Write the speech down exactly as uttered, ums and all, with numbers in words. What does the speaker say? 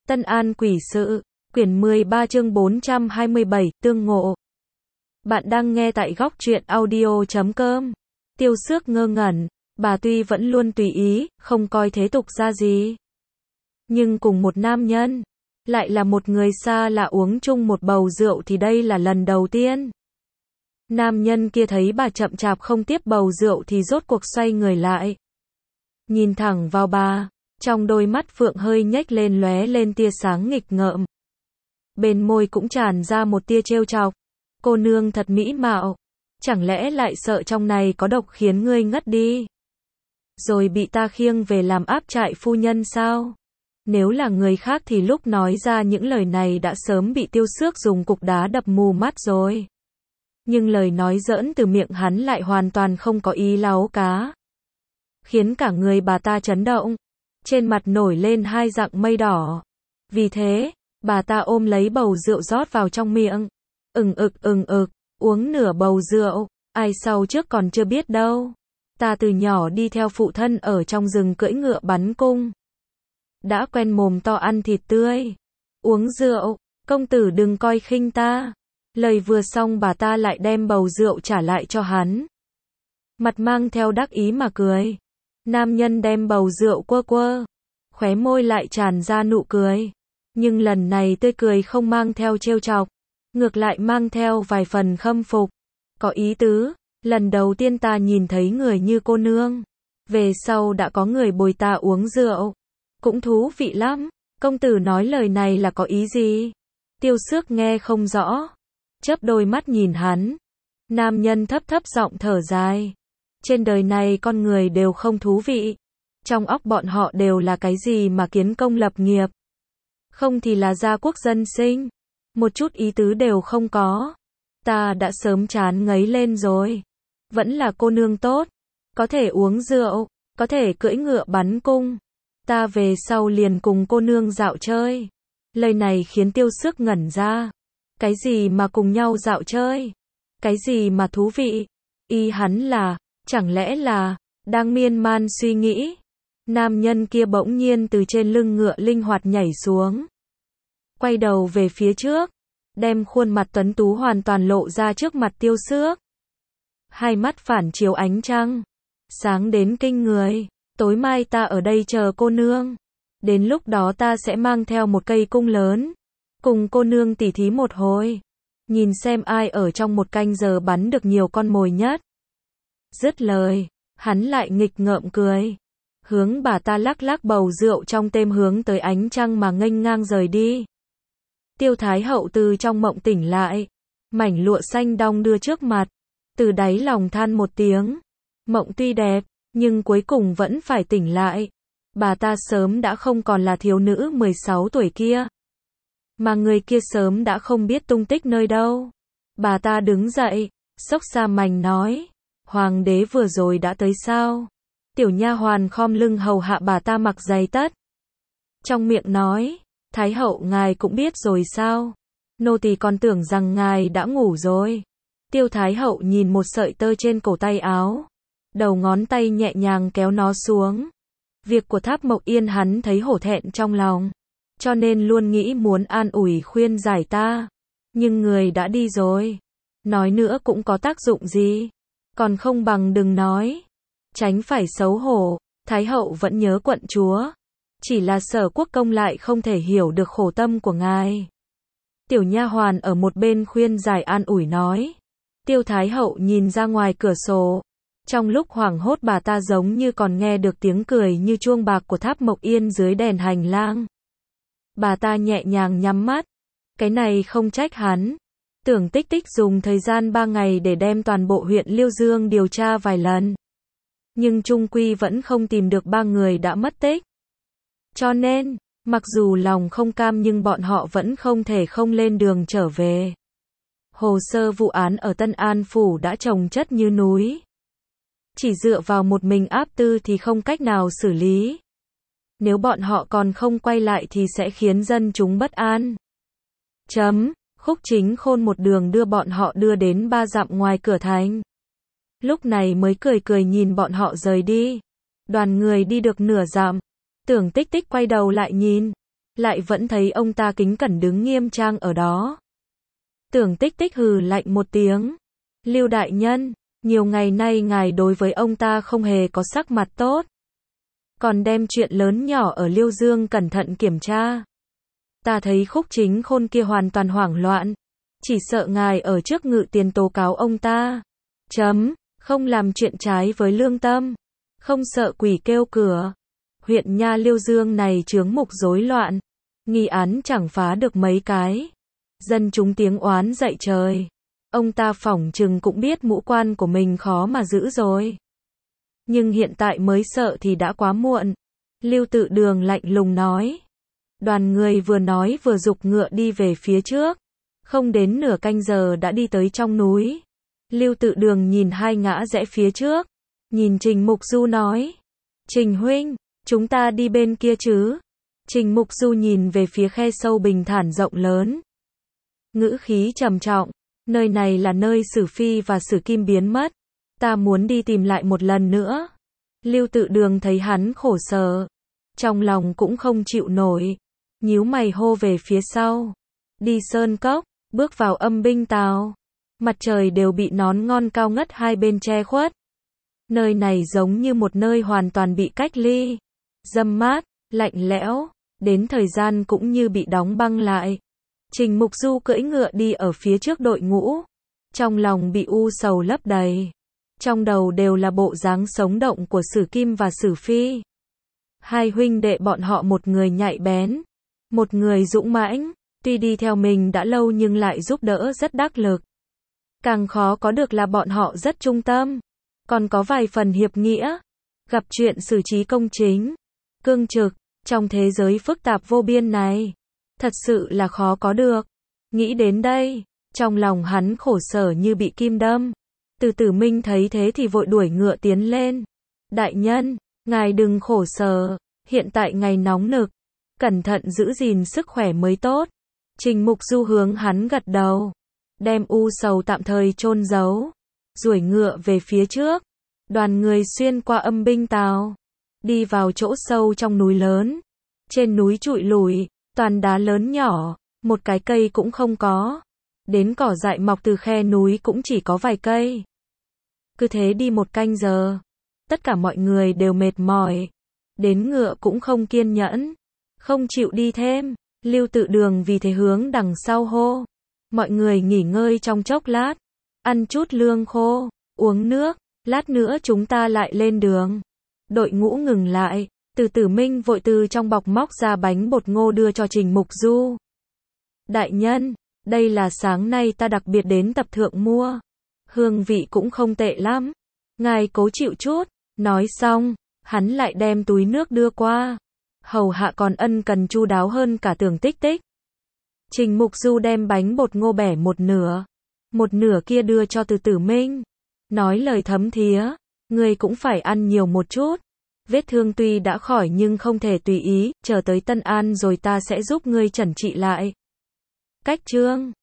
Tân An Quỷ Sự, quyển mười ba chương bốn trăm hai mươi bảy, tương ngộ. Bạn đang nghe tại góc truyện audio chấm com. Tiêu Xước ngơ ngẩn, bà tuy vẫn luôn tùy ý, không coi thế tục ra gì. Nhưng cùng một nam nhân, lại là một người xa lạ uống chung một bầu rượu thì đây là lần đầu tiên. Nam nhân kia thấy bà chậm chạp không tiếp bầu rượu thì rốt cuộc xoay người lại. Nhìn thẳng vào bà, trong đôi mắt phượng hơi nhếch lên lóe lên tia sáng nghịch ngợm. Bên môi cũng tràn ra một tia trêu chọc. Cô nương thật mỹ mạo, chẳng lẽ lại sợ trong này có độc khiến ngươi ngất đi? Rồi bị ta khiêng về làm áp trại phu nhân sao? Nếu là người khác thì lúc nói ra những lời này đã sớm bị Tiêu Xước dùng cục đá đập mù mắt rồi. Nhưng lời nói giỡn từ miệng hắn lại hoàn toàn không có ý láu cá. Khiến cả người bà ta chấn động. Trên mặt nổi lên hai dặng mây đỏ. Vì thế, bà ta ôm lấy bầu rượu rót vào trong miệng. Ừng ực ừng ực, uống nửa bầu rượu, ai sau trước còn chưa biết đâu. Ta từ nhỏ đi theo phụ thân ở trong rừng cưỡi ngựa bắn cung. Đã quen mồm to ăn thịt tươi. Uống rượu, công tử đừng coi khinh ta. Lời vừa xong bà ta lại đem bầu rượu trả lại cho hắn. Mặt mang theo đắc ý mà cười. Nam nhân đem bầu rượu quơ quơ. Khóe môi lại tràn ra nụ cười. Nhưng lần này tươi cười không mang theo trêu chọc. Ngược lại mang theo vài phần khâm phục. Có ý tứ, lần đầu tiên ta nhìn thấy người như cô nương. Về sau đã có người bồi ta uống rượu. Cũng thú vị lắm. Công tử nói lời này là có ý gì? Tiêu Xước nghe không rõ. Chớp đôi mắt nhìn hắn. Nam nhân thấp thấp giọng thở dài. Trên đời này con người đều không thú vị. Trong óc bọn họ đều là cái gì mà kiến công lập nghiệp. Không thì là gia quốc dân sinh. Một chút ý tứ đều không có. Ta đã sớm chán ngấy lên rồi. Vẫn là cô nương tốt. Có thể uống rượu. Có thể cưỡi ngựa bắn cung. Ta về sau liền cùng cô nương dạo chơi. Lời này khiến Tiêu Xước ngẩn ra. Cái gì mà cùng nhau dạo chơi? Cái gì mà thú vị? Y hắn là, chẳng lẽ là, đang miên man suy nghĩ. Nam nhân kia bỗng nhiên từ trên lưng ngựa linh hoạt nhảy xuống. Quay đầu về phía trước. Đem khuôn mặt tuấn tú hoàn toàn lộ ra trước mặt Tiêu Xước. Hai mắt phản chiếu ánh trăng. Sáng đến kinh người. Tối mai ta ở đây chờ cô nương. Đến lúc đó ta sẽ mang theo một cây cung lớn. Cùng cô nương tỉ thí một hồi. Nhìn xem ai ở trong một canh giờ bắn được nhiều con mồi nhất. Dứt lời, hắn lại nghịch ngợm cười. Hướng bà ta lắc lắc bầu rượu trong têm hướng tới ánh trăng mà nghênh ngang rời đi. Tiêu Thái Hậu từ trong mộng tỉnh lại. Mảnh lụa xanh đong đưa trước mặt. Từ đáy lòng than một tiếng. Mộng tuy đẹp, nhưng cuối cùng vẫn phải tỉnh lại. Bà ta sớm đã không còn là thiếu nữ mười sáu tuổi kia. Mà người kia sớm đã không biết tung tích nơi đâu. Bà ta đứng dậy, xốc xa mảnh nói. Hoàng đế vừa rồi đã tới sao? Tiểu nha hoàn khom lưng hầu hạ bà ta mặc giày tất. Trong miệng nói. Thái hậu ngài cũng biết rồi sao? Nô tỳ còn tưởng rằng ngài đã ngủ rồi. Tiêu Thái hậu nhìn một sợi tơ trên cổ tay áo. Đầu ngón tay nhẹ nhàng kéo nó xuống. Việc của Tháp Mộc Yên hắn thấy hổ thẹn trong lòng. Cho nên luôn nghĩ muốn an ủi khuyên giải ta. Nhưng người đã đi rồi. Nói nữa cũng có tác dụng gì. Còn không bằng đừng nói. Tránh phải xấu hổ. Thái hậu vẫn nhớ quận chúa. Chỉ là Sở Quốc công lại không thể hiểu được khổ tâm của ngài. Tiểu nha hoàn ở một bên khuyên giải an ủi nói. Tiêu Thái hậu nhìn ra ngoài cửa sổ. Trong lúc hoảng hốt bà ta giống như còn nghe được tiếng cười như chuông bạc của Tháp Mộc Yên dưới đèn hành lang. Bà ta nhẹ nhàng nhắm mắt. Cái này không trách hắn. Tưởng Tích Tích dùng thời gian ba ngày để đem toàn bộ huyện Liêu Dương điều tra vài lần. Nhưng chung quy vẫn không tìm được ba người đã mất tích. Cho nên, mặc dù lòng không cam nhưng bọn họ vẫn không thể không lên đường trở về. Hồ sơ vụ án ở Tân An Phủ đã chồng chất như núi. Chỉ dựa vào một mình áp tư thì không cách nào xử lý. Nếu bọn họ còn không quay lại thì sẽ khiến dân chúng bất an. Chấm, Khúc Chính Khôn một đường đưa bọn họ đưa đến ba dặm ngoài cửa thành. Lúc này mới cười cười nhìn bọn họ rời đi. Đoàn người đi được nửa dặm. Tưởng Tích Tích quay đầu lại nhìn. lại vẫn thấy ông ta kính cẩn đứng nghiêm trang ở đó. Tưởng Tích Tích hừ lạnh một tiếng. Lưu đại nhân, nhiều ngày nay ngài đối với ông ta không hề có sắc mặt tốt. Còn đem chuyện lớn nhỏ ở Liêu Dương cẩn thận kiểm tra. Ta thấy Khúc Chính Khôn kia hoàn toàn hoảng loạn. Chỉ sợ ngài ở trước ngự tiền tố cáo ông ta. Chấm, không làm chuyện trái với lương tâm. Không sợ quỷ kêu cửa. Huyện nha Liêu Dương này chướng mục rối loạn. Nghi án chẳng phá được mấy cái. Dân chúng tiếng oán dậy trời. Ông ta phỏng chừng cũng biết mũ quan của mình khó mà giữ rồi. Nhưng hiện tại mới sợ thì đã quá muộn. Lưu Tự Đường lạnh lùng nói. Đoàn người vừa nói vừa giục ngựa đi về phía trước. Không đến nửa canh giờ đã đi tới trong núi. Lưu Tự Đường nhìn hai ngã rẽ phía trước. Nhìn Trình Mục Du nói. Trình huynh, chúng ta đi bên kia chứ? Trình Mục Du nhìn về phía khe sâu bình thản rộng lớn. Ngữ khí trầm trọng. Nơi này là nơi Sử Phi và Sử Kim biến mất. Ta muốn đi tìm lại một lần nữa. Lưu Tự Đường thấy hắn khổ sở. Trong lòng cũng không chịu nổi. Nhíu mày hô về phía sau. Đi sơn cốc, bước vào âm binh tào. Mặt trời đều bị nón ngon cao ngất hai bên che khuất. Nơi này giống như một nơi hoàn toàn bị cách ly. Râm mát, lạnh lẽo, đến thời gian cũng như bị đóng băng lại. Trình Mục Du cưỡi ngựa đi ở phía trước đội ngũ. Trong lòng bị u sầu lấp đầy. Trong đầu đều là bộ dáng sống động của Sử Kim và Sử Phi. Hai huynh đệ bọn họ một người nhạy bén, một người dũng mãnh, tuy đi theo mình đã lâu nhưng lại giúp đỡ rất đắc lực. Càng khó có được là bọn họ rất trung tâm, còn có vài phần hiệp nghĩa, gặp chuyện xử trí công chính, cương trực, trong thế giới phức tạp vô biên này, thật sự là khó có được. Nghĩ đến đây, trong lòng hắn khổ sở như bị kim đâm. Từ Tử Minh thấy thế thì vội đuổi ngựa tiến lên. Đại nhân, ngài đừng khổ sở, hiện tại ngày nóng nực, cẩn thận giữ gìn sức khỏe mới tốt. Trình Mục Du hướng hắn gật đầu, đem u sầu tạm thời chôn giấu, duỗi ngựa về phía trước. Đoàn người xuyên qua âm binh tào, đi vào chỗ sâu trong núi lớn. Trên núi trụi lủi, toàn đá lớn nhỏ, một cái cây cũng không có. Đến cỏ dại mọc từ khe núi cũng chỉ có vài cây. Cứ thế đi một canh giờ, tất cả mọi người đều mệt mỏi. Đến ngựa cũng không kiên nhẫn, không chịu đi thêm. Lưu Tự Đường vì thế hướng đằng sau hô. Mọi người nghỉ ngơi trong chốc lát, ăn chút lương khô, uống nước, lát nữa chúng ta lại lên đường. Đội ngũ ngừng lại, Từ Tử Minh vội từ trong bọc móc ra bánh bột ngô đưa cho Trình Mục Du. Đại nhân, đây là sáng nay ta đặc biệt đến tập thượng mua. Hương vị cũng không tệ lắm. Ngài cố chịu chút. Nói xong, hắn lại đem túi nước đưa qua. Hầu hạ còn ân cần chu đáo hơn cả Tưởng Tích Tích. Trình Mục Du đem bánh bột ngô bẻ một nửa. Một nửa kia đưa cho Từ Tử Minh. Nói lời thấm thía. Ngươi cũng phải ăn nhiều một chút. Vết thương tuy đã khỏi nhưng không thể tùy ý. Chờ tới Tân An rồi ta sẽ giúp ngươi chẩn trị lại. Cách chương